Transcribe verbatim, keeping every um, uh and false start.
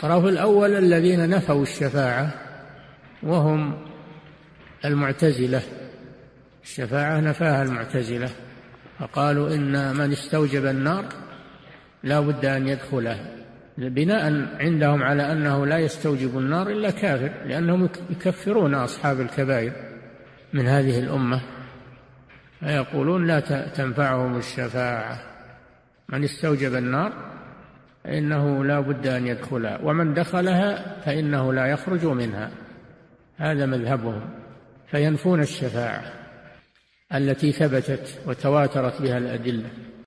الطرف الأول الذين نفوا الشفاعة وهم المعتزلة، الشفاعة نفاها المعتزلة، فقالوا إن من استوجب النار لا بد أن يدخلها، بناء عندهم على أنه لا يستوجب النار إلا كافر، لأنهم يكفرون أصحاب الكبائر من هذه الأمة، فيقولون لا تنفعهم الشفاعة، من استوجب النار فإنه لا بد أن يدخلها، ومن دخلها فإنه لا يخرج منها، هذا مذهبهم، فينفون الشفاعة التي ثبتت وتواترت بها الأدلة.